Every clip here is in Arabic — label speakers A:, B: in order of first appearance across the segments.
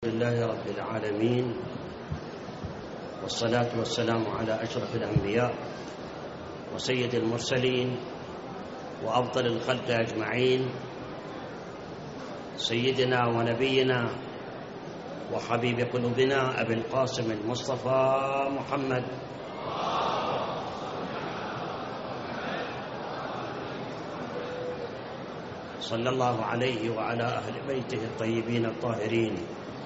A: لله رب العالمين، والصلاة والسلام على أشرف الأنبياء وسيد المرسلين وأفضل الخلق أجمعين، سيدنا ونبينا وحبيب قلوبنا أبي القاسم المصطفى محمد صلى الله عليه وعلى أهل بيته الطيبين الطاهرين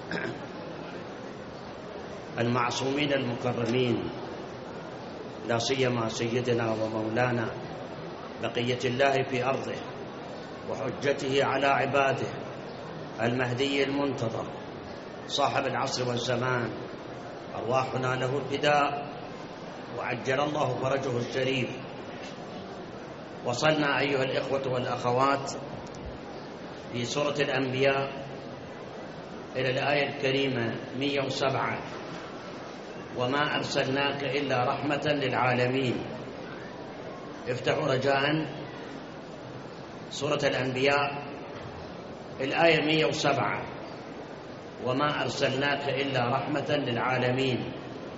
A: المعصومين المكرمين، لا سيما سيدنا ومولانا بقية الله في أرضه وحجته على عباده المهدي المنتظر صاحب العصر والزمان، أرواحنا له الفداء وعجل الله فرجه الشريف. وصلنا أيها الإخوة والأخوات في سورة الأنبياء إلى الآية الكريمة 107: وما أرسلناك إلا رحمة للعالمين. افتحوا رجاء سورة الأنبياء الآية 107: وما أرسلناك إلا رحمة للعالمين.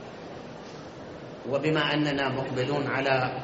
A: وبما أننا مقبلون على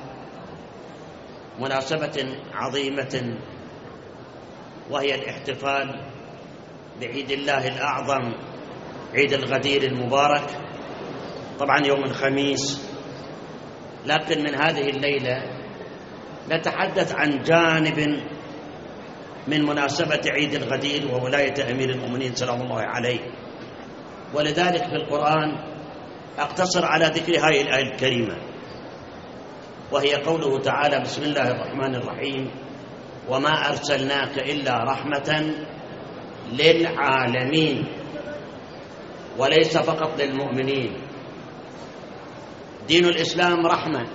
A: مناسبة عظيمة وهي الاحتفال بعيد الله الأعظم، عيد الغدير المبارك، طبعا يوم الخميس، لكن من هذه الليلة نتحدث عن جانب من مناسبة عيد الغدير وولاية أمير المؤمنين سلام الله عليه. ولذلك في القرآن أقتصر على ذكر هذه الآية الكريمة، وهي قوله تعالى: بسم الله الرحمن الرحيم: وما أرسلناك إلا رحمة للعالمين، وليس فقط للمؤمنين. دين الإسلام رحمة.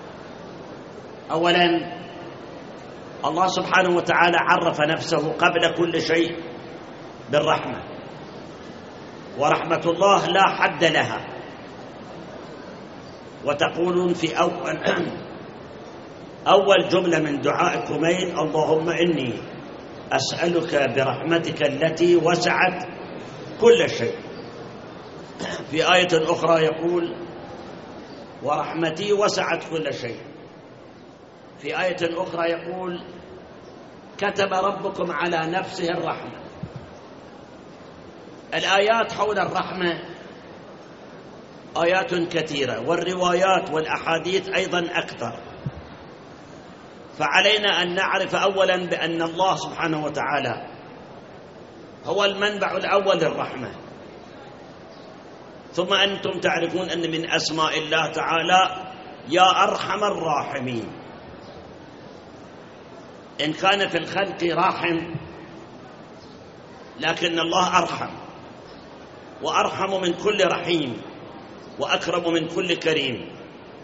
A: أولا الله سبحانه وتعالى عرف نفسه قبل كل شيء بالرحمة، ورحمة الله لا حد لها. وتقولون في أول جملة من دعاء كميل: اللهم إني أسألك برحمتك التي وسعت كل شيء. في آية أخرى يقول: ورحمتي وسعت كل شيء. في آية أخرى يقول: كتب ربكم على نفسه الرحمة. الآيات حول الرحمة آيات كثيرة، والروايات والأحاديث أيضا أكثر. فعلينا أن نعرف أولا بأن الله سبحانه وتعالى هو المنبع الأول للرحمة. ثم أنتم تعرفون أن من أسماء الله تعالى يا أرحم الراحمين. إن كان في الخلق راحم، لكن الله أرحم، وأرحم من كل رحيم، وأكرم من كل كريم.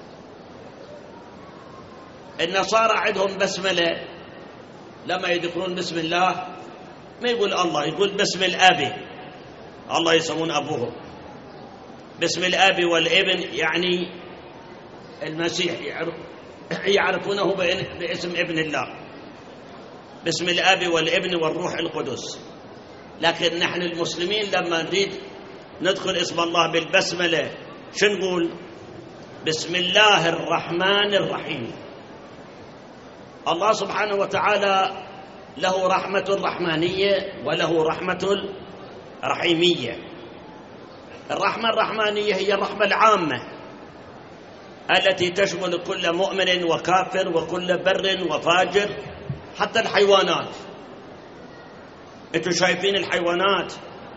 A: النصارى عندهم بسملة، لما يذكرون بسم الله ما يقول الله، يقول بسم الأب. الله يسمون أبوهم بسم الأب والابن، يعني المسيح يعرفونه باسم ابن الله، باسم الأب والابن والروح القدس. لكن نحن المسلمين لما نريد ندخل اسم الله بالبسملة شو نقول؟ بسم الله الرحمن الرحيم. الله سبحانه وتعالى له رحمة رحمانية وله رحمة رحيمية. الرحمة الرحمانية هي الرحمة العامة التي تشمل كل مؤمن وكافر وكل بر وفاجر، حتى الحيوانات. انتم شايفين الحيوانات،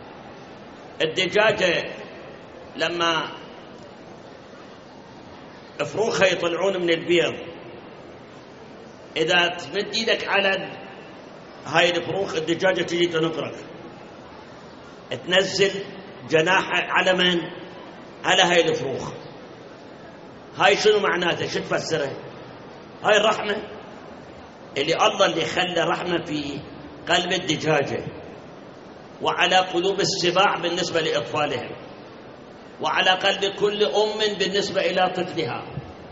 A: الدجاجة لما فروخها يطلعون من البيض، إذا تمد إيدك على هاي الفروخ الدجاجة تجي تنقرك، تنزل جناحها على من؟ على هاي الفروخ. هاي شنو معناته؟ شو تفسره؟ هاي الرحمة اللي خلى رحمة في قلب الدجاجة، وعلى قلوب السباع بالنسبة لأطفالهم، وعلى قلب كل أم بالنسبة إلى طفلها،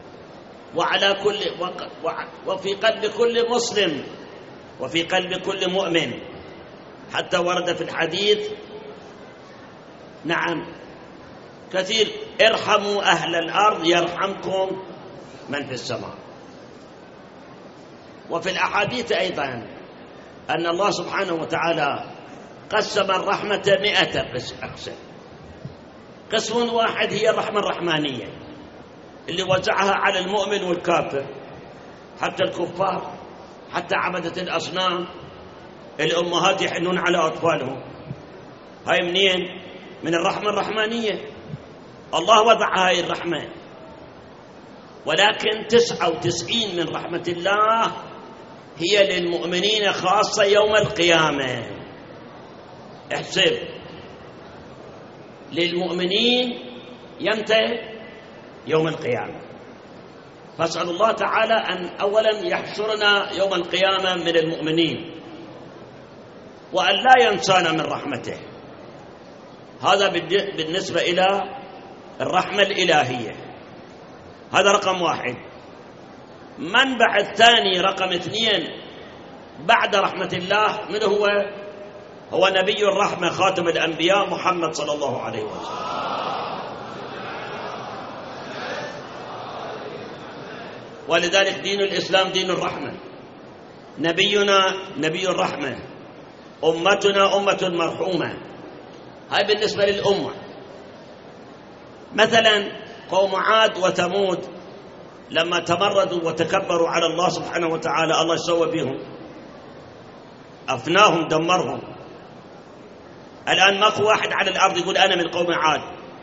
A: وفي قلب كل مسلم، وفي قلب كل مؤمن. حتى ورد في الحديث نعم كثير، ارحموا أهل الأرض يرحمكم من في السماء. وفي الأحاديث أيضا أن الله سبحانه وتعالى قسم الرحمة 100 قسم. قسم واحد هي الرحمة الرحمانية اللي وزعها على المؤمن والكافر، حتى الكفار، حتى عبدة الأصنام، الأمهات يحنون على أطفالهم. هاي منين؟ من الرحمة الرحمانية، الله وضع هاي الرحمة. ولكن 99 من رحمة الله هي للمؤمنين خاصة يوم القيامة. احسب، للمؤمنين يمتى؟ يوم القيامة. فاسأل الله تعالى أن أولا يحشرنا يوم القيامة من المؤمنين، وأن لا ينسانا من رحمته. هذا بالنسبة إلى الرحمة الإلهية، هذا رقم واحد. منبع الثاني رقم 2 بعد رحمة الله من هو نبي الرحمة خاتم الأنبياء محمد صلى الله عليه وسلم. ولذلك دين الإسلام دين الرحمة، نبينا نبي الرحمة، أمتنا أمة مرحومة. هاي بالنسبة للأمة. مثلا قوم عاد وثمود لما تمردوا وتكبروا على الله سبحانه وتعالى، الله سوى بهم، أفناهم، دمرهم. الآن ماكو واحد على الأرض يقول أنا من قوم عاد.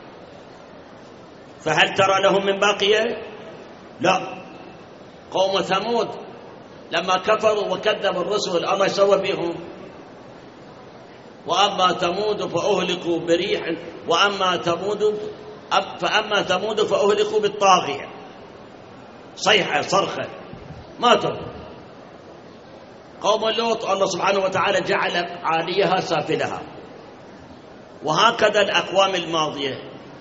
A: فهل ترى لهم من باقية؟ لا. قوم ثمود لما كفروا وكذبوا الرسل، الله سوى بهم، وأما ثمود فأهلكوا بريح، فأما ثمود فأهلكوا بالطاغية، صيحة صرخة ماتوا. قوم لوط الله سبحانه وتعالى جعل عاليها سافلها. وهكذا الأقوام الماضية.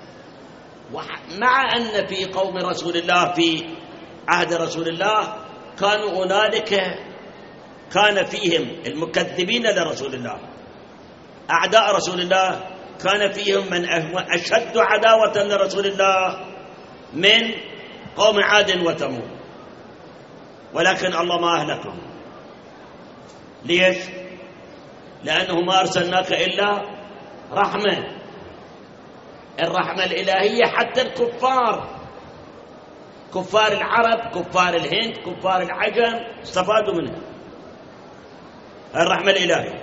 A: مع أن في قوم رسول الله في عهد رسول الله كانوا هنالك، كان فيهم المكذبين لرسول الله، أعداء رسول الله، كان فيهم من أشد عداوة لرسول الله من قوم عاد وثمود، ولكن الله ما أهلكهم. ليش؟ لأنه ما أرسلناك إلا رحمة. الرحمة الإلهية حتى الكفار، كفار العرب، كفار الهند، كفار العجم استفادوا منها الرحمة الإلهية.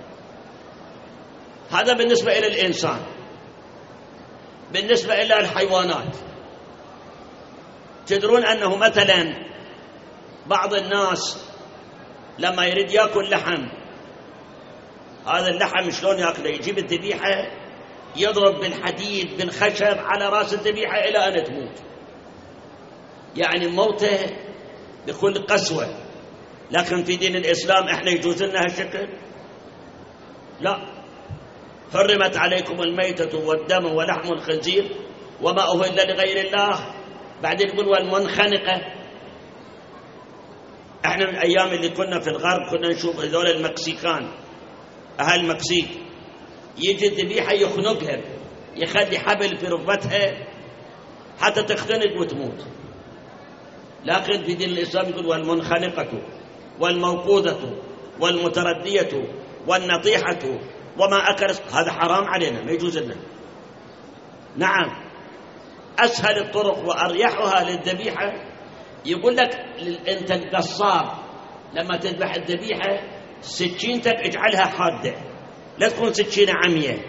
A: هذا بالنسبة إلى الإنسان. بالنسبة إلى الحيوانات، تدرون أنه مثلا بعض الناس لما يريد يأكل لحم، هذا اللحم شلون يأكله؟ يجيب الذبيحة يضرب بالحديد بالخشب على رأس الذبيحة إلى أن تموت، يعني موته بكل قسوة. لكن في دين الإسلام إحنا يجوز لنا هالشكل؟ لا. حرمت عليكم الميتة والدم ولحم الخنزير وما أهل لغير الله. بعدين يقول والمنخنقة. احنا من الأيام اللي كنا في الغرب كنا نشوف هذول المكسيكان، أهل المكسيك، يجي الذبيحة يخنقها، يخلي حبل في ركبتها حتى تختنق وتموت. لكن في دين الإسلام يقول والمنخنقة والموقوذة والمتردية والنطيحة وما أكل، هذا حرام علينا، ما يجوز لنا. نعم، أسهل الطرق وأريحها للذبيحة يقول لك أنت القصاب لما تذبح الذبيحة سكينتك اجعلها حادة، لا تكون سكينة عمية،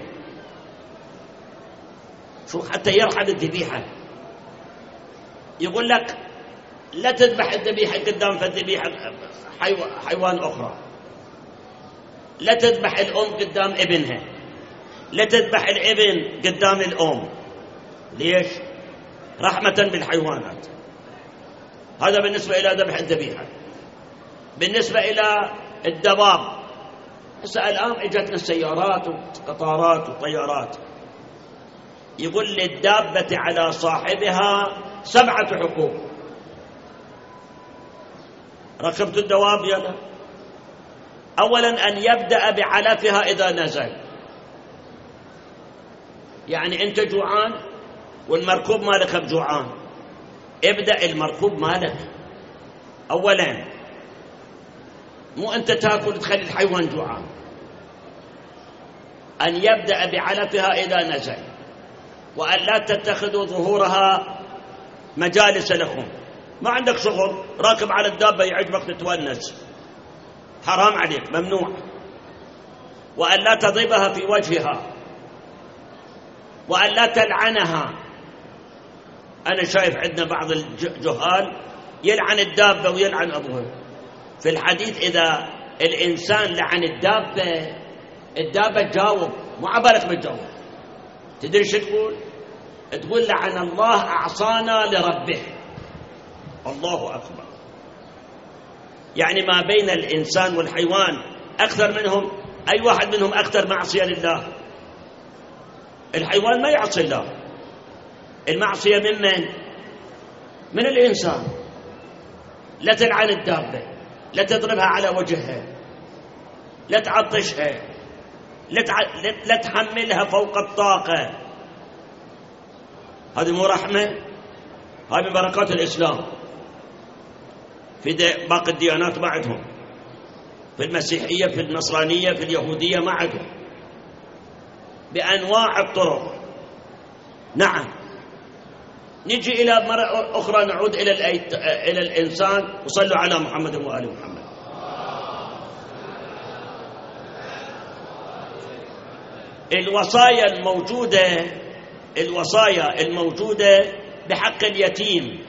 A: شو حتى يرحل الذبيحة. يقول لك لا تذبح الذبيحة قدام فالذبيحة حيوان أخرى، لا تذبح الأم قدام ابنها، لا تذبح الابن قدام الأم. ليش؟ رحمة بالحيوانات. هذا بالنسبة إلى ذبح الذبيحة. بالنسبة إلى الدواب، هسه الآن اجتنا السيارات وقطارات وطيارات، يقول للدابة على صاحبها 7 حقوق. ركبت الدواب يلا، أولا أن يبدأ بعلفها إذا نزل، يعني أنت جوعان والمركوب مالك بجوعان، ابدأ المركوب مالك أولا، مو أنت تأكل تخلي الحيوان جوعان. أن يبدأ بعلفها إذا نزل، وأن لا تتخذوا ظهورها مجالس لكم. ما عندك شغل، راكب على الدابة يعجبك تتونس، حرام عليك، ممنوع. وأن لا تضربها في وجهها، وأن لا تلعنها. أنا شايف عندنا بعض الجهال يلعن الدابة ويلعن أبوها. في الحديث إذا الإنسان لعن الدابة تجاوب، مو عبالك بتجاوب. تدري شو تقول؟ تقول لعن الله أعصانا لربه. الله أكبر. يعني ما بين الإنسان والحيوان أكثر منهم، أي واحد منهم أكثر معصية لله. الحيوان ما يعصي الله، المعصية من الإنسان. لا تلعن الدابة، لا تضربها على وجهها، لا تعطشها، لا تحملها فوق الطاقة. هذه مو رحمة؟ هذه من بركات الإسلام. في باقي الديانات ما عندهم، في المسيحية، في النصرانية، في اليهودية ما عندهم، بأنواع الطرق. نعم. نجي إلى مرة أخرى، نعود إلى الإنسان. وصلوا على محمد وآل محمد. الوصايا الموجودة بحق اليتيم،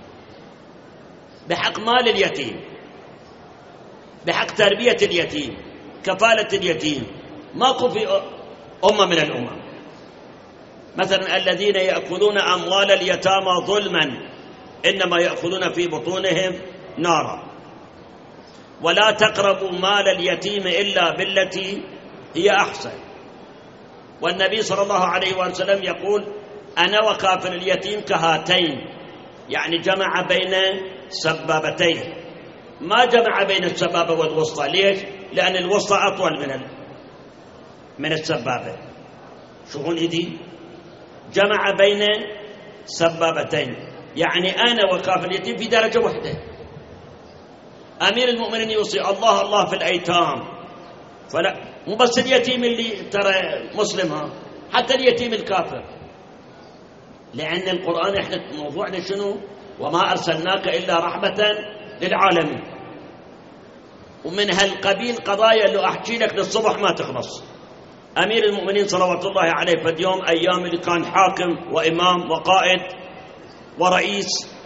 A: بحق مال اليتيم، بحق تربية اليتيم، كفالة اليتيم، ماكو في أمة من الأمم. مثلا الذين يأكلون أموال اليتامى ظلما إنما يأكلون في بطونهم نارا، ولا تقربوا مال اليتيم إلا بالتي هي أحسن. والنبي صلى الله عليه وسلم يقول أنا وكافل اليتيم كهاتين، يعني جمع بين سبابتين، ما جمع بين السبابة والوسطى. ليش؟ لأن الوسطى أطول من السبابة. شوفون إيدي، جمع بين سبابتين، يعني أنا وكافل اليتيم في درجة واحدة. أمير المؤمنين يوصي الله الله في الأيتام، فلا مو بس اليتيم اللي ترى مسلم، حتى اليتيم الكافر. لأن القرآن احنا موضوعنا شنو؟ وما أرسلناك إلا رحمة للعالمين. ومن هالقبيل قضايا اللي أحكي لك للصبح ما تخلص. أمير المؤمنين صلوات الله عليه في اليوم أيام اللي كان حاكم وإمام وقائد ورئيس،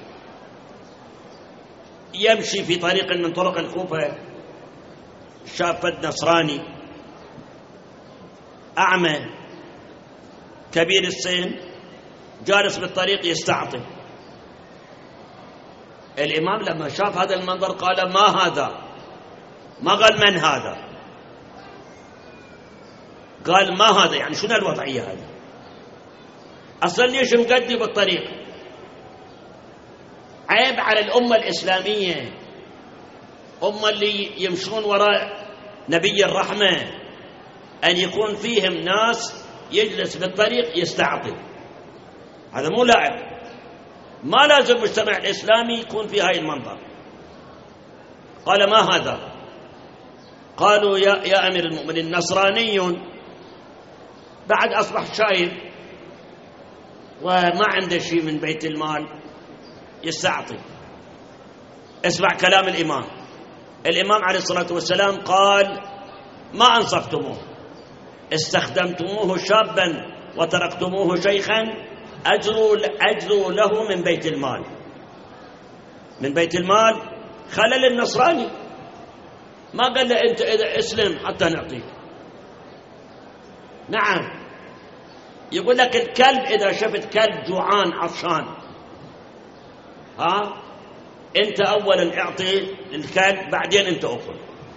A: يمشي في طريق من طرق الكوفة، شاف فد نصراني أعمى كبير السن جالس بالطريق يستعطي. الإمام لما شاف هذا المنظر قال ما هذا؟ ما قال من هذا، قال ما هذا، يعني شنو الوضعية هذه؟ أصلا ليش مقدم بالطريق؟ عيب على الأمة الإسلامية، أمة اللي يمشون وراء نبي الرحمة، أن يكون فيهم ناس يجلس بالطريق يستعطي. هذا مو لائق. ما لازم المجتمع الإسلامي يكون في هاي المنظر. قال ما هذا؟ قالوا يا أمير المؤمنين نصراني بعد أصبح شايب وما عنده شيء من بيت المال يستعطي. اسمع كلام الإمام. الإمام عليه الصلاة والسلام قال ما أنصفتموه، استخدمتموه شابا وتركتموه شيخا، أجروا له من بيت المال. من بيت المال خلل النصراني. ما قال له أنت إذا اسلم حتى نعطيك. نعم. يقول لك الكلب إذا شفت كلب جوعان عطشان، أنت أولا اعطي الكلب بعدين أنت أكل.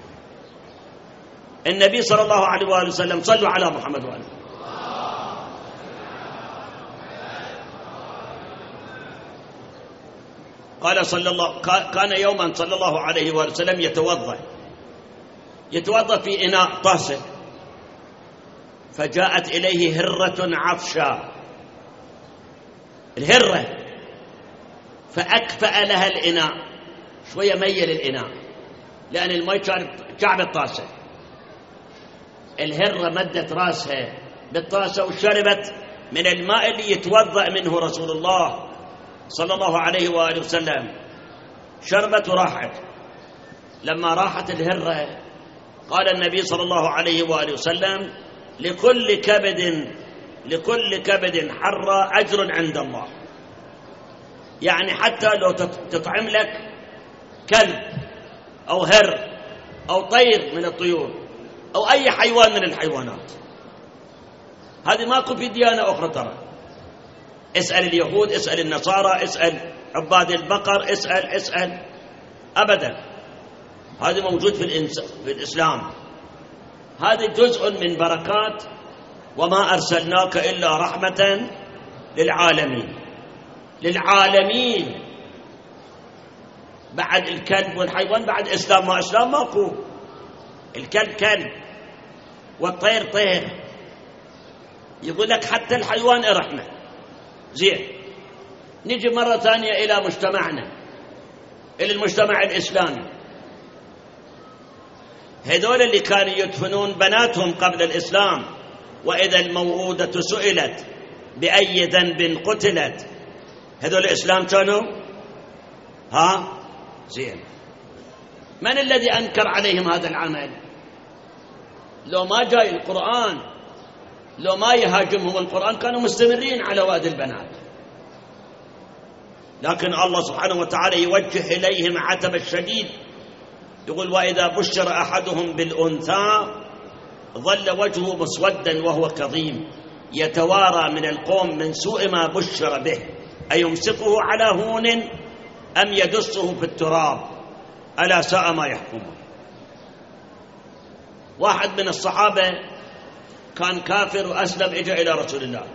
A: النبي صلى الله عليه وآله وسلم، صلوا على محمد وآله، قال كان يوما صلى الله عليه وآله وسلم يتوضأ في إناء طاسة، فجاءت إليه هرة عطشى، الهرة، فأكفأ لها الإناء، شوية ميل الإناء لأن الماء كعب الطاسة. الهرة مدت راسها بالطاسة وشربت من الماء اللي يتوضأ منه رسول الله صلى الله عليه وآله وسلم، شربت وراحت. لما راحت الهرة قال النبي صلى الله عليه وآله وسلم: لكل كبد حر أجر عند الله. يعني حتى لو تطعم لك كلب أو هر أو طير من الطيور أو أي حيوان من الحيوانات، هذه ماكو في ديانة أخرى ترى. اسأل اليهود، اسأل النصارى، اسأل عباد البقر، اسأل أبدا، هذا موجود في الإسلام. هذا جزء من بركات وما أرسلناك إلا رحمة للعالمين. بعد الكلب والحيوان بعد إسلام ما إسلام ماكو. الكلب كلب والطير طير، يقول لك حتى الحيوان رحمة. زين، نجي مرة ثانية إلى مجتمعنا، إلى المجتمع الإسلامي. هذول اللي كانوا يدفنون بناتهم قبل الإسلام، وإذا الموءودة سئلت بأي ذنب قتلت، هذول الإسلام كانوا زين. من الذي أنكر عليهم هذا العمل؟ لو ما جاء القرآن، لو ما يهاجمهم القرآن، كانوا مستمرين على واد البنات. لكن الله سبحانه وتعالى يوجه إليهم عتب الشديد، يقول: وإذا بشر أحدهم بالأنثى ظل وجهه مسودا وهو كظيم يتوارى من القوم من سوء ما بشر به أيمسكه على هون أم يدسه في التراب ألا ساء ما يحكمون. واحد من الصحابة كان كافر وأسلم، إجا إلى رسول الله.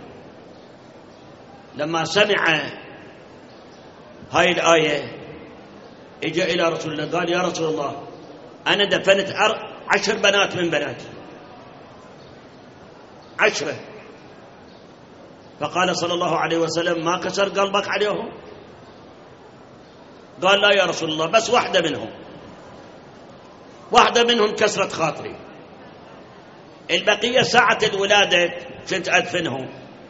A: لما سمع هاي الآية إجا إلى رسول الله قال: يا رسول الله، أنا دفنت 10 بنات من بناتي، 10. فقال صلى الله عليه وسلم: ما كسر قلبك عليهم؟ قال: لا يا رسول الله، بس واحدة منهم كسرت خاطري، البقية ساعة الولادة كنت أدفنهم.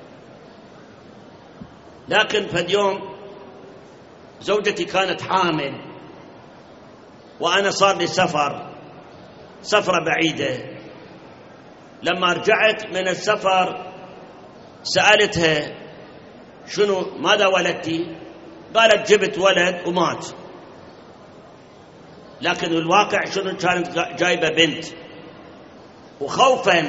A: لكن في اليوم زوجتي كانت حامل، وأنا صار لي سفرة بعيدة. لما رجعت من السفر سألتها: ماذا ولدتي؟ قالت: جبت ولد ومات. لكن الواقع كانت جايبة بنت، وخوفا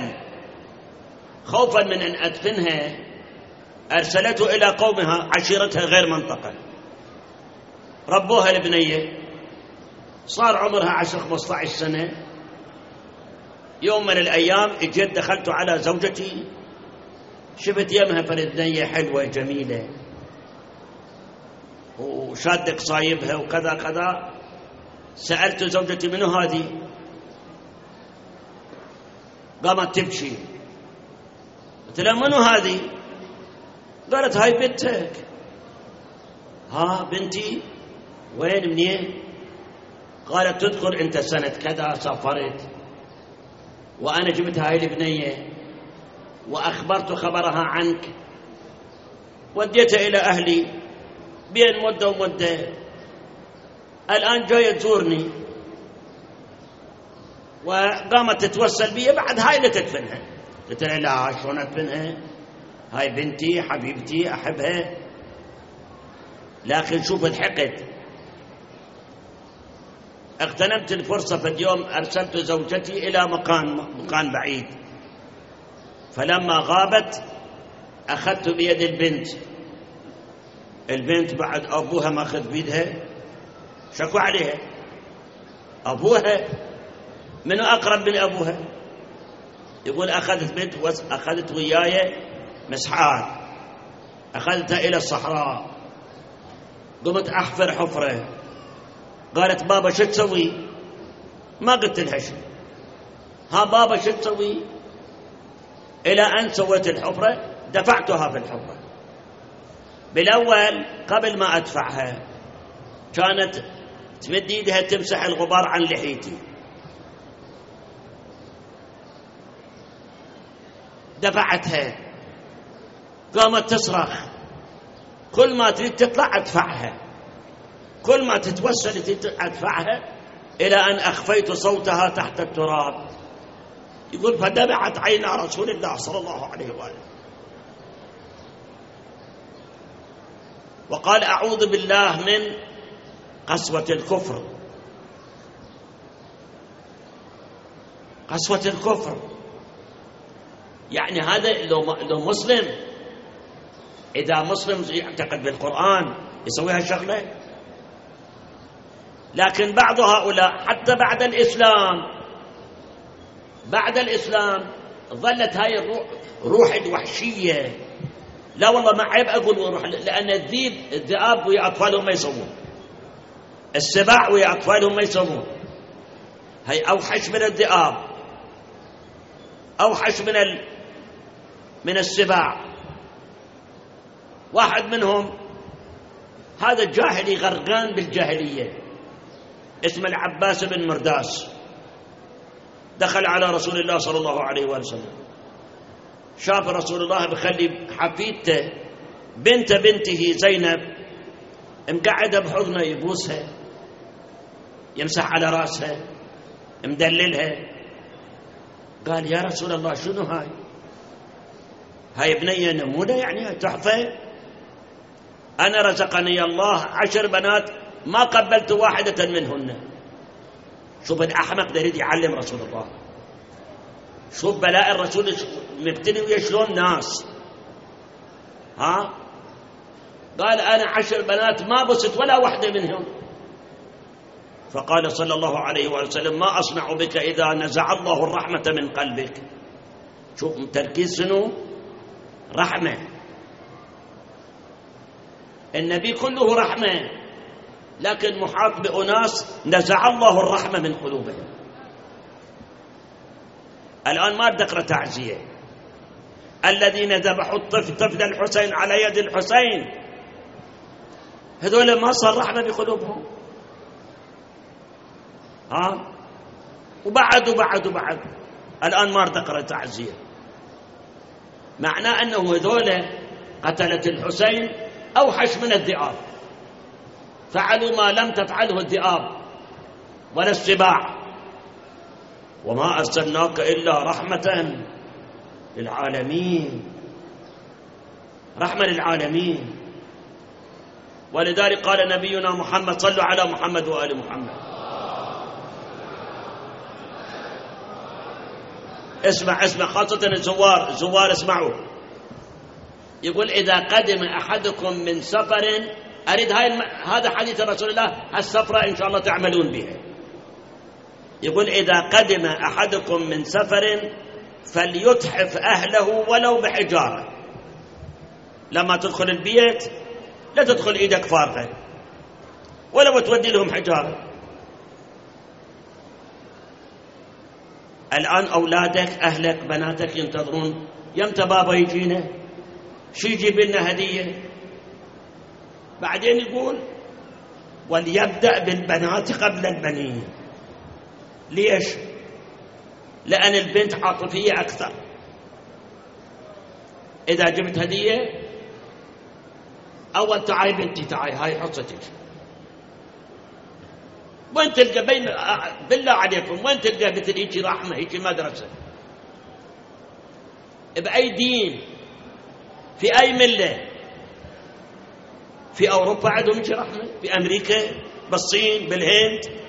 A: من أن أدفنها أرسلته إلى قومها، عشيرتها غير منطقة، ربوها البنية، صار عمرها 10-15 سنة. يوم من الأيام اجيت دخلت على زوجتي، شفت يمها بنية حلوة جميلة وشادك صايبها وكذا كذا. سألت زوجتي: منو هذه؟ قامت تبكي. قلت لها: منو هذه؟ قالت: هاي بنتك. بنتي؟ وين منين؟ قالت: تذكر انت سنة كذا سافرت وانا جبت هاي البنية واخبرت خبرها عنك، وديتها الى اهلي بين مدة ومدة، الان جاية تزورني، وقامت تتوسل بي بعد هاي اللي تدفنها. قلت لها: لا، شلون ادفنها؟ هاي بنتي حبيبتي احبها. لكن شوف الحقد، اغتنمت الفرصة في اليوم، أرسلت زوجتي إلى مكان بعيد. فلما غابت أخذت بيد البنت بعد أبوها ما أخذ بيدها، شكوا عليها. أبوها منو أقرب من أبوها؟ يقول: أخذت بنت أخذت وياي مسحات، أخذتها إلى الصحراء، قمت أحفر حفرة. قالت: بابا شو تسوي؟ ما قلت لها شو. بابا شو تسوي؟ إلى أن سويت الحفرة دفعتها في الحفرة. بالأول قبل ما أدفعها كانت تمد يدها تمسح الغبار عن لحيتي، دفعتها قامت تصرخ، كل ما تريد تطلع أدفعها، كل ما تتوسل أدفعها، إلى أن أخفيت صوتها تحت التراب. يقول فدمعت عين رسول الله صلى الله عليه وآله وقال أعوذ بالله من قسوة الكفر. قسوة الكفر يعني هذا لو مسلم، إذا مسلم يعتقد بالقرآن يسويها شغلة. لكن بعض هؤلاء حتى بعد الإسلام ظلت هاي الروح الوحشية. لا والله ما عيب أقول روح، لأن الذئاب ويا أطفالهم ما يسوون، السباع ويا أطفالهم ما يسوون. هي أوحش من الذئاب، أوحش من السباع. واحد منهم هذا الجاهلي غرقان بالجاهلية اسمه العباس بن مرداس، دخل على رسول الله صلى الله عليه وسلم، شاف رسول الله بخلي حفيدته بنته زينب مقعدة بحضنه، يبوسها، يمسح على راسها، مدللها. قال يا رسول الله شنو هاي بنية نمونة يعني تحفة؟ أنا رزقني الله 10 بنات ما قبلت واحدة منهن. شوف الأحمق ده يريد يعلم رسول الله، شوف بلاء الرسول مبتلي ويشلون ناس. قال أنا 10 بنات ما بست ولا واحدة منهم. فقال صلى الله عليه وسلم ما أصنع بك إذا نزع الله الرحمة من قلبك. شوف تركيز شنو؟ رحمة. النبي كله رحمة، لكن محاط بأناس نزع الله الرحمة من قلوبهم. الآن ما أقرأ تعزية الذين ذبحوا طفل الحسين على يد الحسين، هذول ما صار رحمة بقلوبهم. وبعد الآن ما أقرأ تعزية. معناه أنه هذول قتلة الحسين أوحش من الذئاب، فعلوا ما لم تفعله الذئاب ولا السباع. وما أرسلناك إلا رحمة للعالمين، رحمة للعالمين. ولذلك قال نبينا محمد صلوا على محمد وآل محمد. اسمع خاصة الزوار اسمعوا. يقول إذا قدم أحدكم من سفر، أريد هذا حديث رسول الله، السفرة إن شاء الله تعملون بها. يقول إذا قدم أحدكم من سفر فليتحف أهله ولو بحجارة. لما تدخل البيت لا تدخل إيدك فارغة، ولو تودي لهم حجارة. الآن أولادك أهلك بناتك ينتظرون يمتى بابا يجينا، شو يجيب لنا هدية. بعدين يقول وليبدأ بالبنات قبل البنين. ليش؟ لأن البنت عاطفية أكثر. إذا جبت هدية أول تعاي بنتي تعاي هاي حصتك، وين تلقى بالله عليكم وين تلقى مثل هيك رحمة هيك مدرسة بأي دين في أي ملة؟ في أوروبا عندهم هيك رحمة، في أمريكا، بالصين، بالهند.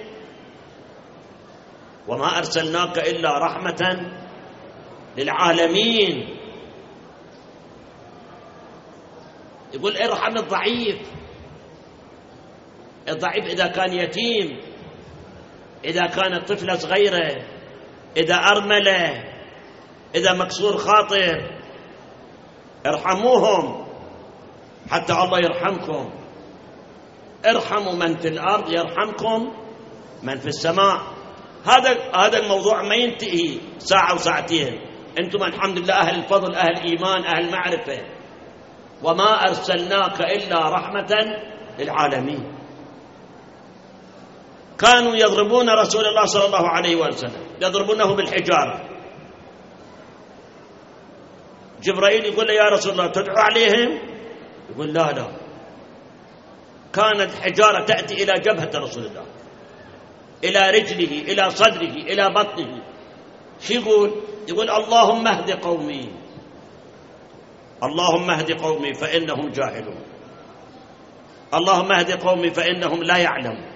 A: وما أرسلناك إلا رحمة للعالمين. يقول ارحم الضعيف إذا كان يتيم، إذا كانت طفلة صغيرة، إذا أرملة، إذا مكسور خاطر، ارحموهم حتى الله يرحمكم. ارحموا من في الأرض يرحمكم من في السماء. هذا الموضوع ما ينتهي ساعة وساعتين، أنتم الحمد لله أهل الفضل، أهل إيمان، أهل معرفة. وما أرسلناك إلا رحمة للعالمين. كانوا يضربون رسول الله صلى الله عليه وسلم، يضربونه بالحجارة. جبرائيل يقول له يا رسول الله تدعو عليهم؟ يقول لا لا. كانت حجارة تأتي إلى جبهة رسول الله، إلى رجله، إلى صدره، إلى بطنه. شو يقول؟ يقول اللهم اهد قومي، اللهم اهد قومي فإنهم جاهلون، اللهم اهد قومي فإنهم لا يعلمون.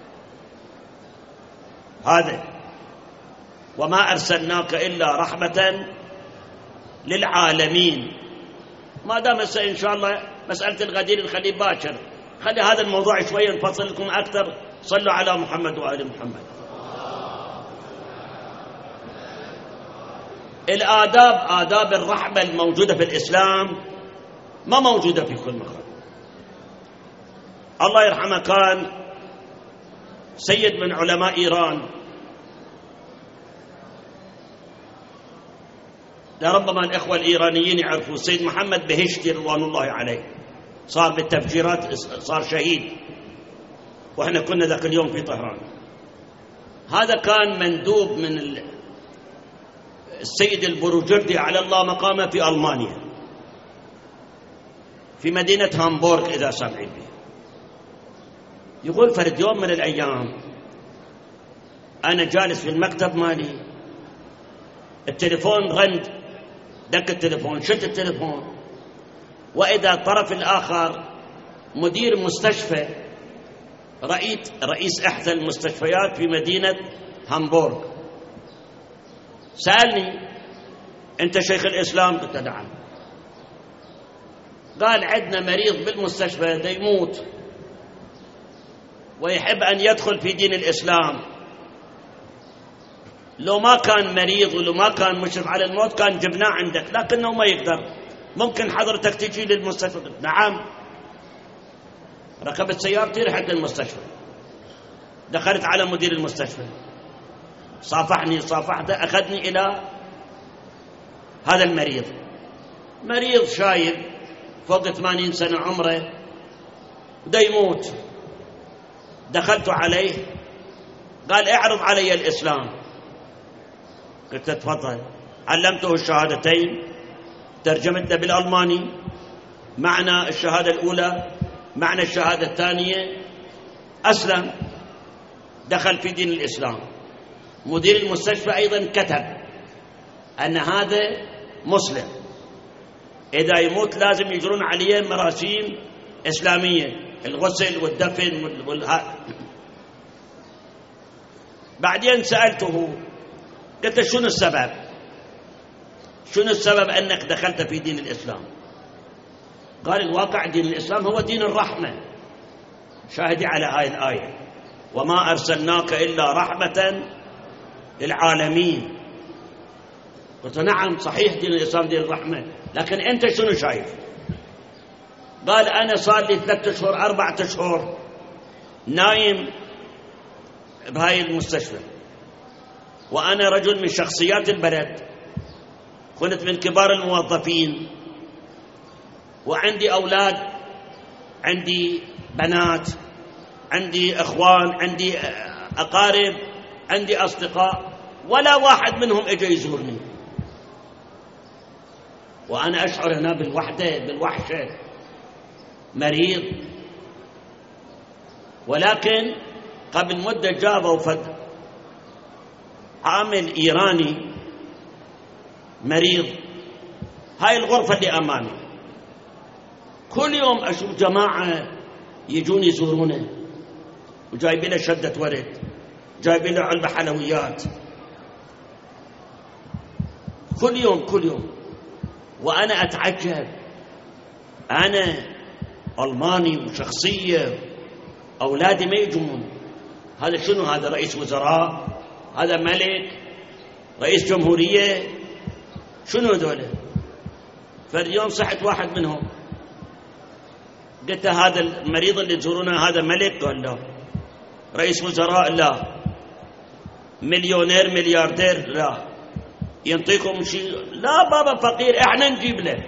A: هذا وما أرسلناك إلا رحمة للعالمين. ما دام إن شاء الله مسألة الغدير نخليه باكر، خلي هذا الموضوع شوية نفصل لكم أكثر. صلوا على محمد وآل محمد. الآداب، آداب الرحمة الموجودة في الإسلام ما موجودة في كل مكان. الله يرحمه كان سيد من علماء إيران، لربما الإخوة الإيرانيين يعرفوا، السيد محمد بهشتي رضوان الله عليه، صار بالتفجيرات، صار شهيد، وإحنا كنا ذاك اليوم في طهران. هذا كان مندوب من السيد البروجردي على الله مقامه في ألمانيا، في مدينة هامبورغ إذا سامعين بها. يقول فرد يوم من الأيام أنا جالس في المكتب مالي، التليفون رند، دق التليفون، شلت التليفون، وإذا الطرف الآخر مدير مستشفى، رئيس إحدى المستشفيات في مدينة هامبورغ، سألني أنت شيخ الإسلام؟ قلت نعم. قال عندنا مريض بالمستشفى دا يموت ويحب أن يدخل في دين الإسلام، لو ما كان مريض ولو ما كان مشرف على الموت كان جبناه عندك، لكنه ما يقدر، ممكن حضرتك تجي للمستشفى؟ قلت نعم. ركبت سيارتي رحت للمستشفى، دخلت على مدير المستشفى، صافحني، صافحته، أخذني إلى هذا المريض، مريض شايب فوق 80 سنة عمره ودا يموت. دخلت عليه، قال اعرض علي الإسلام. قلت تفضل. علمته الشهادتين، ترجمت له بالألماني معنى الشهادة الأولى، معنى الشهادة الثانية، أسلم، دخل في دين الإسلام. مدير المستشفى أيضا كتب أن هذا مسلم، إذا يموت لازم يجرون عليه مراسيم إسلامية، الغسل والدفن بعدين سألته، قلت شنو السبب؟ شنو السبب أنك دخلت في دين الإسلام؟ قال الواقع دين الإسلام هو دين الرحمة، شاهدي على هاي الآية وما أرسلناك إلا رحمة للعالمين. قلت نعم صحيح دين الإسلام دين الرحمة، لكن أنت شنو شايف؟ قال أنا صار لي 3 أشهر 4 أشهر نايم بهاي المستشفى، وأنا رجل من شخصيات البلد، كنت من كبار الموظفين، وعندي أولاد، عندي بنات، عندي أخوان، عندي أقارب، عندي أصدقاء، ولا واحد منهم اجى يزورني، وأنا أشعر هنا بالوحدة، بالوحشة، مريض. ولكن قبل مدة جابوا فد عامل إيراني مريض، هاي الغرفة اللي أمامي، كل يوم أشوف جماعة يجون يزورونه، وجايبين له شدة ورد، جايبين له علبة حلويات، كل يوم كل يوم. وأنا أتعجب، أنا ألماني وشخصية، أولادي ما يجون، هذا شنو؟ هذا رئيس وزراء، هذا ملك، رئيس جمهورية، شنو هذول؟ فاليوم صحت واحد منهم، قلت هذا المريض اللي تزورونه هذا ملك؟ قال لا. رئيس وزراء؟ لا. مليونير ملياردير؟ لا. ينطيكم شيء؟ لا بابا فقير، احنا نجيب له.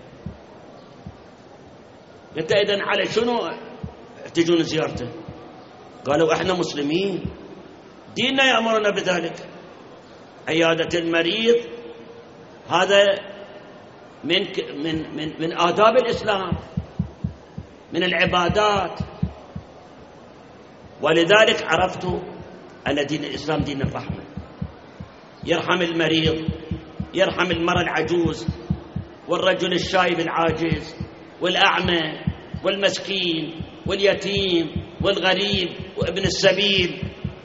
A: قلت إذن على شنو تجون زيارته؟ قالوا احنا مسلمين، ديننا يأمرنا بذلك. عيادة المريض هذا من آداب الإسلام، من العبادات. ولذلك عرفت أن دين الإسلام دين الرحمة، يرحم المريض، يرحم المرأة العجوز والرجل الشايب العاجز والأعمى والمسكين واليتيم والغريب وابن السبيل.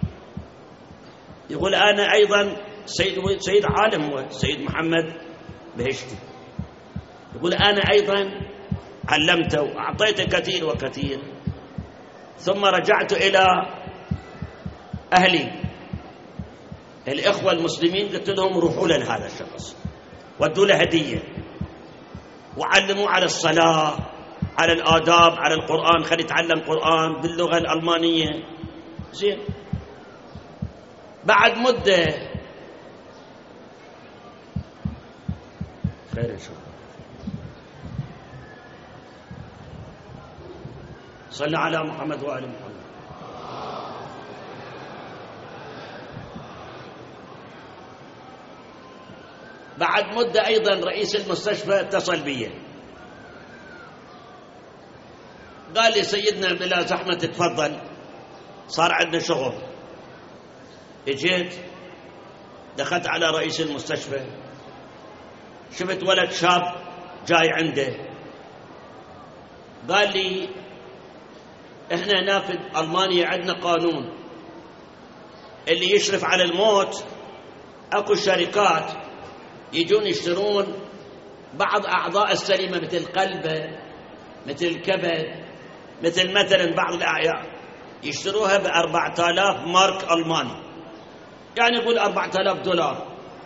A: يقول أنا أيضا سيد عالم هو سيد محمد بهشتي، يقول أنا أيضا علمته وأعطيته كثير وكثير، ثم رجعت إلى أهلي الإخوة المسلمين، قلت لهم روحوا لهذا الشخص ودوا له هدية وعلموا على الصلاة، على الآداب، على القرآن، خلي يتعلم قرآن باللغة الألمانية. زين. بعد مدة خير إن شاء الله، صلى على محمد وآل محمد. بعد مدة أيضا رئيس المستشفى اتصل بي، قال لي سيدنا بلا زحمة تفضل، صار عندنا شغل. اجيت دخلت على رئيس المستشفى، شفت ولد شاب جاي عنده، قال لي احنا هنا في ألمانيا عندنا قانون اللي يشرف على الموت، اكو شركات يجون يشترون بعض أعضاء السليمة مثل القلب، مثل الكبد، مثلا بعض الأعياء يشتروها ب4000 مارك ألماني، يعني يقول $4000.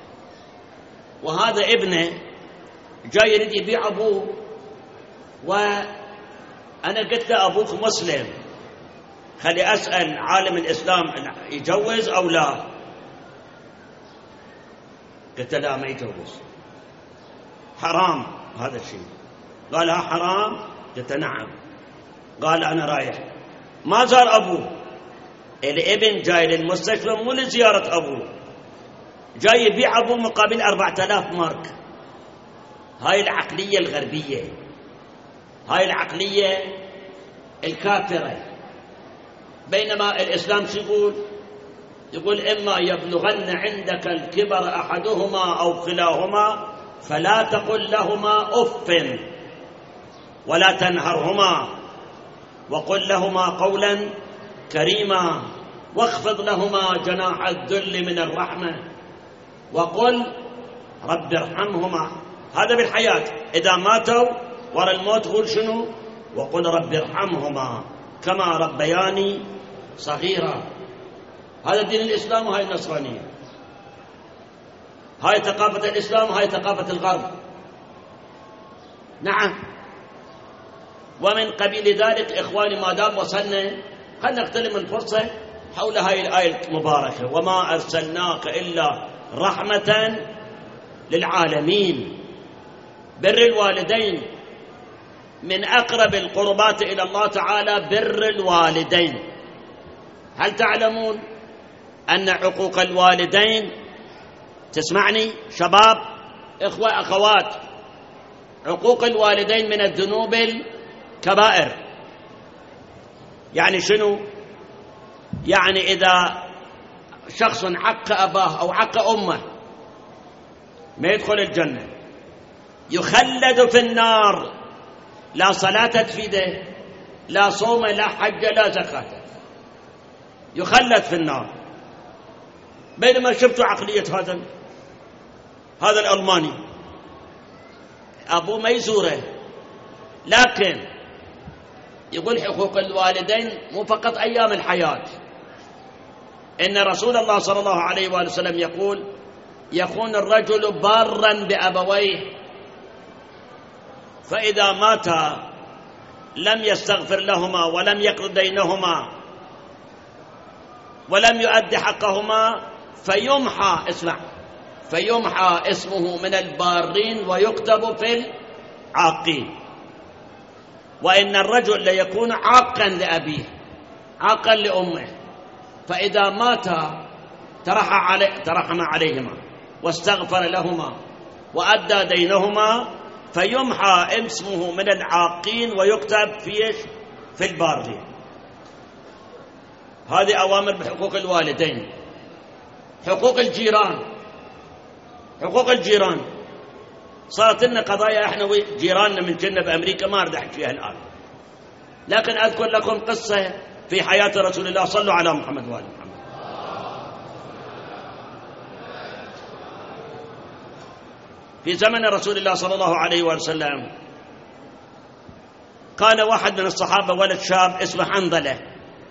A: وهذا ابنه جاي يريد يبيع أبوه، وأنا قلت له أبوك مسلم، خلي أسأل عالم الإسلام يجوز أو لا. قلت لا ما يجوز، حرام هذا الشيء. قال ها حرام؟ قلت نعم. قال أنا رايح. ما زار أبوه، الابن جاي للمستشفى مو لزيارة أبوه، جاي يبيع أبوه مقابل 4000 مارك. هاي العقلية الغربية، هاي العقلية الكافرة. بينما الإسلام شو يقول؟ يقول إما يبلغن عندك الكبر أحدهما أو كلاهما فلا تقل لهما أف ولا تنهرهما وقل لهما قولا كريما واخفض لهما جناح الذل من الرحمة وقل رب ارحمهما. هذا بالحياة، إذا ماتوا ورا الموت قول شنو؟ وقل رب ارحمهما كما ربياني صغيرا. هذا دين الإسلام وهي النصرانية، هاي ثقافة الإسلام وهاي ثقافة الغرب. نعم. ومن قبيل ذلك إخواني ما دام وصلنا خلنا نغتنم الفرصة حول هاي الآية المباركة، وما أرسلناك إلا رحمة للعالمين. بر الوالدين من أقرب القربات إلى الله تعالى، بر الوالدين. هل تعلمون أن عقوق الوالدين، تسمعني شباب إخوة أخوات، عقوق الوالدين من الذنوب الكبائر. يعني شنو؟ يعني إذا شخص عق أباه أو عق أمه ما يدخل الجنة، يخلد في النار، لا صلاة تفيده، لا صوم، لا حج، لا زكاة، يخلد في النار. بينما شفتوا عقلية هذا الألماني، أبوه ما يزوره، لكن يقول حقوق الوالدين مو فقط أيام الحياة. إن رسول الله صلى الله عليه وآله وسلم يقول يكون الرجل بارا بأبويه فإذا مات لم يستغفر لهما ولم يقض دينهما ولم يؤدي حقهما فيمحى، اسمع، فيمحى اسمه من البارين ويكتب في العاقين. وإن الرجل ليكون عاقا لأبيه عاقا لأمه، فإذا مات ترحم عليهما واستغفر لهما وأدى دينهما، فيمحى اسمه من العاقين ويكتب في البارين. هذه أوامر بحقوق الوالدين. حقوق الجيران صارت لنا قضايا احنا وجيراننا من كنا بأمريكا، ما أريد أحكيها الآن، لكن أذكر لكم قصة في حياة رسول الله. صلوا على محمد وآل محمد. في زمن رسول الله صلى الله عليه وسلم كان واحد من الصحابة ولد شاب اسمه حنظلة.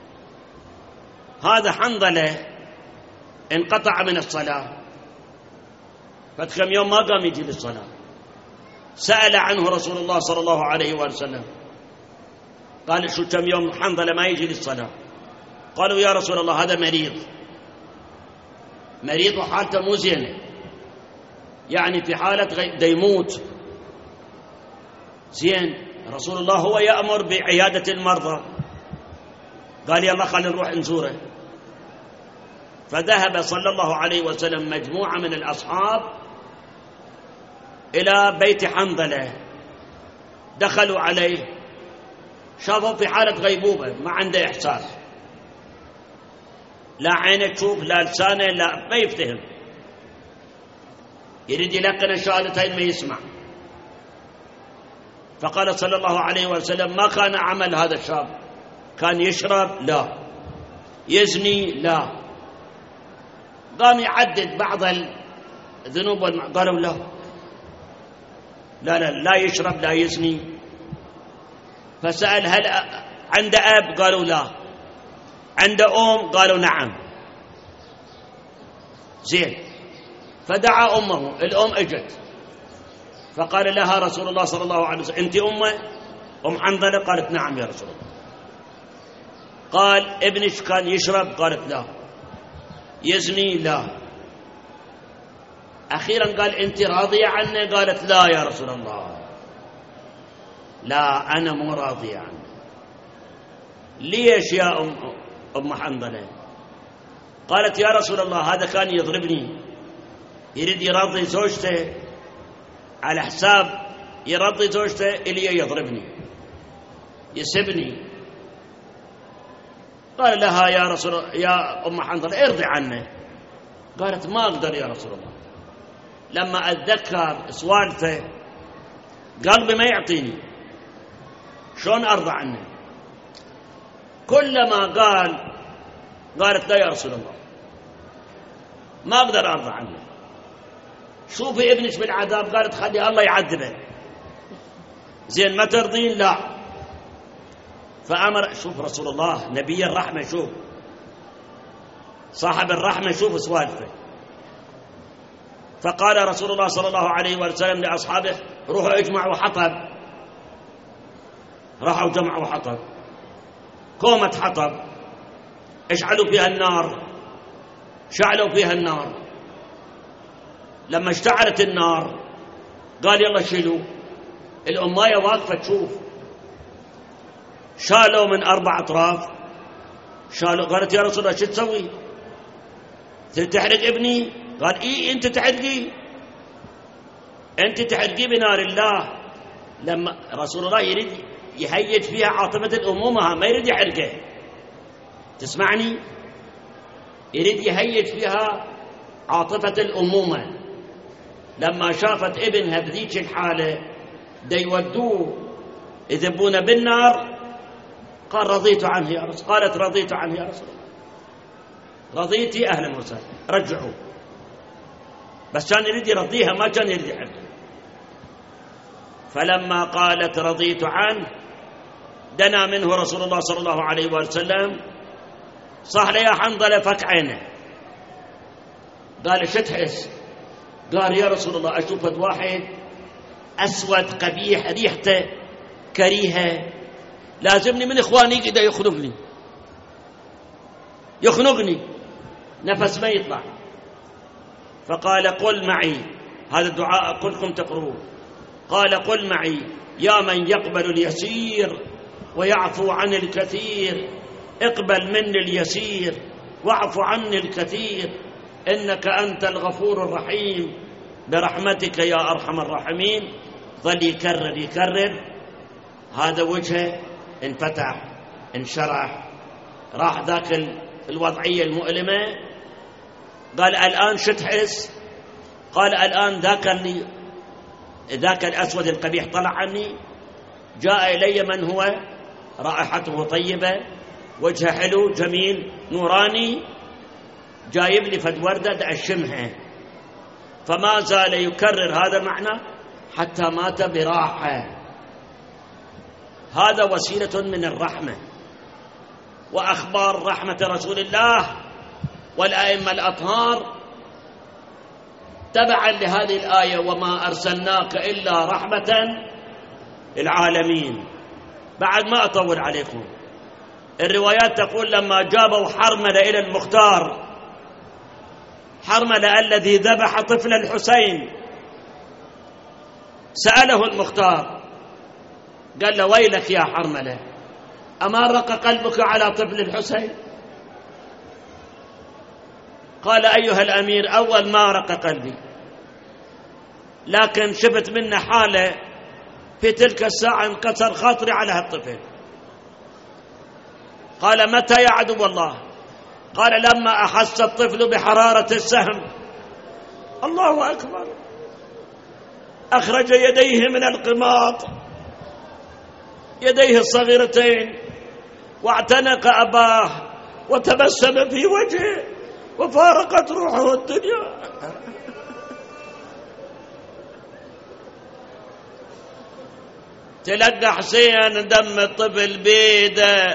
A: هذا حنظلة انقطع من الصلاة، فكم يوم ما قام يجي للصلاة. سأل عنه رسول الله صلى الله عليه وسلم، قال شو كم يوم حنظلة ما يجي للصلاة؟ قالوا يا رسول الله هذا مريض وحالته مو زينة، يعني في حالة يموت. زين، رسول الله هو يأمر بعيادة المرضى. قال يلا خلينا نروح نزوره. فذهب صلى الله عليه وسلم مجموعة من الأصحاب إلى بيت حنظلة. دخلوا عليه، شافوا في حالة غيبوبة، ما عنده إحساس، لا عينه تشوف لا لسانه لا، ما يفتهم، يريد يلقن الشهادتين ما يسمع. فقال صلى الله عليه وسلم ما كان عمل هذا الشاب؟ كان يشرب؟ لا. يزني؟ لا. قام يعدد بعض الذنوب قالوا لا يشرب لا يزني. فسأل هل عنده أب؟ قالوا لا. عنده أم؟ قالوا نعم. زين، فدعا أمه. الأم اجت فقال لها رسول الله صلى الله عليه وسلم أنت أمه؟ أم حنظلة؟ قالت نعم يا رسول الله. قال ابنك كان يشرب؟ قالت لا. يزني؟ لا. أخيرا قال أنت راضية عنه؟ قالت لا يا رسول الله، لا أنا مو راضية عنه. ليش يا أم حنظلة؟ قالت يا رسول الله هذا كان يضربني، يريد يرضي زوجته على حساب يرضي زوجته إلي يضربني يسبني. قال لها يا أم حنظلة ارضي عنه. قالت ما أقدر يا رسول الله، لما أتذكر سوالفه قلبي ما يعطيني، شلون أرضى عنه؟ كلما قالت لا يا رسول الله ما أقدر أرضى عنه. شوفي ابنك بالعذاب. قالت خلي الله يعذبه. زين ما ترضين؟ لا. فأمر. شوف رسول الله نبي الرحمة، شوف صاحب الرحمة، شوف سوالفه. فقال رسول الله صلى الله عليه وسلم لأصحابه روحوا اجمعوا حطب. راحوا جمعوا حطب، كومة حطب، اشعلوا فيها النار، شعلوا فيها النار. لما اشتعلت النار قال يلا شيلوا. الأماية واقفة تشوف. شالوا من 4 أطراف، شالوا. قالت يا رسول الله شو تسوي؟ تحرق ابني؟ قال إيه أنت تحرقي بنار الله. لما رسول الله يريد يهيج فيها عاطفة الأمومة، ما يريد يحرقه. تسمعني؟ يريد يهيج فيها عاطفة الأمومة. لما شافت ابنها بذيك الحالة يودوه يذبونه بالنار، قال رضيت عنه يا رسول. قالت رضيت عنه يا رسول الله. رضيتي؟ أهلا وسهلا، رجعوه. بس كان يريد يرضيها، ما كان يريد يحرقه. فلما قالت رضيت عنه دنا منه رسول الله صلى الله عليه وسلم، صح لي يا حنظلة فك عينه. قال شو تحس؟ قال يا رسول الله أشوف واحد أسود قبيح ريحته كريهة، لازمني من إخواني كده يخنقني نفس ما يطلع. فقال قل معي، هذا الدعاء كلكم تقروه، قال قل معي يا من يقبل اليسير ويعفو عن الكثير، اقبل مني اليسير واعف عني الكثير، إنك أنت الغفور الرحيم برحمتك يا أرحم الراحمين. ظل يكرر يكرر، هذا وجهه انفتح انشرح، راح ذاك الوضعية المؤلمة. قال الآن شو تحس؟ قال الآن ذاك الأسود القبيح طلع عني، جاء إلي من هو رائحته طيبة، وجهه حلو جميل نوراني، جايب لي فد وردة أشمها. فما زال يكرر هذا معنى حتى مات براحة. هذا وسيلة من الرحمة وأخبار رحمة رسول الله والأئمة الأطهار تبعا لهذه الآية: وما أرسلناك إلا رحمة للعالمين. بعد ما أطول عليكم، الروايات تقول لما جابوا حرملة إلى المختار، حرملة الذي ذبح طفل الحسين، سأله المختار قال له ويلك يا حرملة، أما رق قلبك على طفل الحسين؟ قال أيها الأمير أول ما رق قلبي، لكن شفت منه حالة في تلك الساعة انكسر خاطري على هالطفل. قال متى يا عدو الله؟ قال لما أحس الطفل بحرارة السهم. الله أكبر. أخرج يديه من القماط، يديه الصغيرتين، واعتنق أباه وتبسم في وجهه وفارقت روحه الدنيا. تلقى حسين دم الطفل بيده.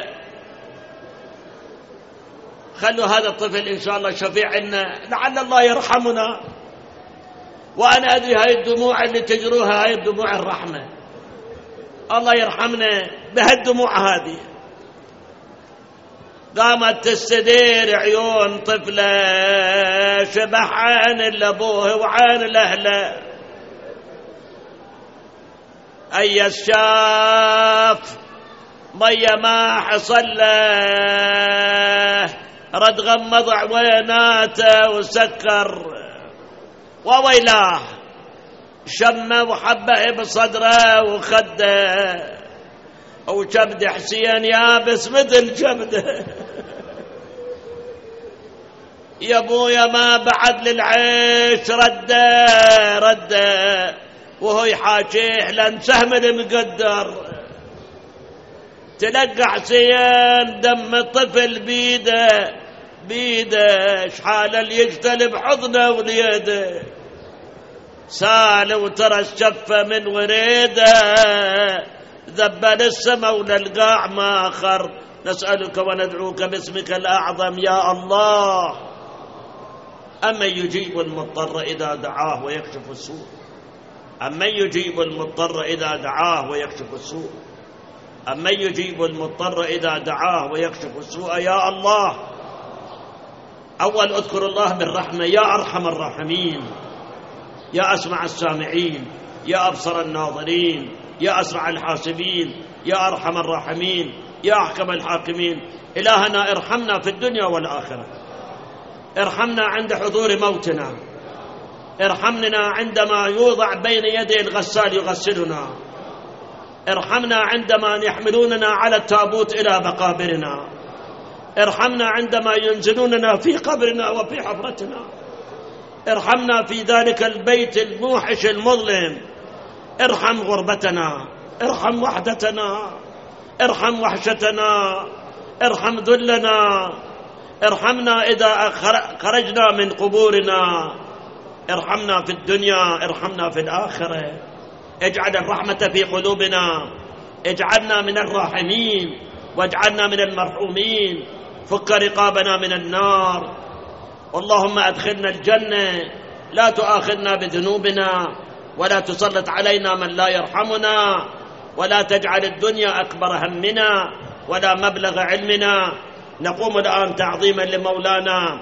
A: خلوا هذا الطفل إن شاء الله شفيع لنا، لعل الله يرحمنا. وأنا أدري هاي الدموع اللي تجروها هاي الدموع الرحمة، الله يرحمنا بهالدموع هذه. قامت تستدير عيون طفلة شبح عين لأبوه وعين لأهله. أي الشاف مية ما حصل له، رد غمض عويناته وسكر، وويلاه شمه وحبه بصدره وخده، وجبد حسين يابس مثل جبده. يا ابويا ما بعد للعيش رده وهو يحاكيه لان سهم المقدر. تلقى حسين دم الطفل بيده شحال اللي يقتل بحضنه وليده، سال وترى الشفة من وريده، ذبل السماء وللقاع ما آخر. نسألك وندعوك باسمك الأعظم يا الله. أمن يجيب المضطر إذا دعاه ويكشف السوء، أمن يجيب المضطر إذا دعاه ويكشف السوء، أمن يجيب المضطر إذا دعاه ويكشف السوء. يا الله، أول أذكر الله بالرحمة، يا أرحم الراحمين، يا أسمع السامعين، يا أبصر الناظرين، يا أسرع الحاسبين، يا أرحم الراحمين، يا أحكم الحاكمين. إلهنا ارحمنا في الدنيا والآخرة، ارحمنا عند حضور موتنا، ارحمنا عندما يوضع بين يدي الغسال يغسلنا، ارحمنا عندما يحملوننا على التابوت إلى مقابرنا، ارحمنا عندما ينزلوننا في قبرنا وفي حفرتنا، ارحمنا في ذلك البيت الموحش المظلم، ارحم غربتنا، ارحم وحدتنا، ارحم وحشتنا، ارحم ذلنا، ارحمنا إذا خرجنا من قبورنا، ارحمنا في الدنيا، ارحمنا في الآخرة، اجعل الرحمة في قلوبنا، اجعلنا من الراحمين واجعلنا من المرحومين، فك رقابنا من النار. اللهم أدخلنا الجنة، لا تؤاخذنا بذنوبنا، ولا تسلط علينا من لا يرحمنا، ولا تجعل الدنيا أكبر همنا ولا مبلغ علمنا. نقوم الآن تعظيما لمولانا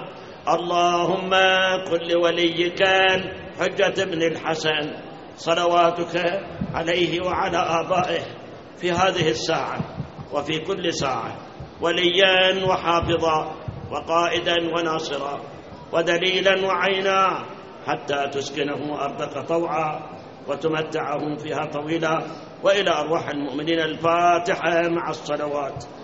A: اللهم كن لوليك الحجة بن الحسن صلواتك عليه وعلى آبائه في هذه الساعة وفي كل ساعة وليا وحافظا وقائدا وناصرا ودليلا وعينا حتى تسكنه أرضك طوعا وتمتعهم فيها طويلا. وإلى أرواح المؤمنين الفاتحة مع الصلوات.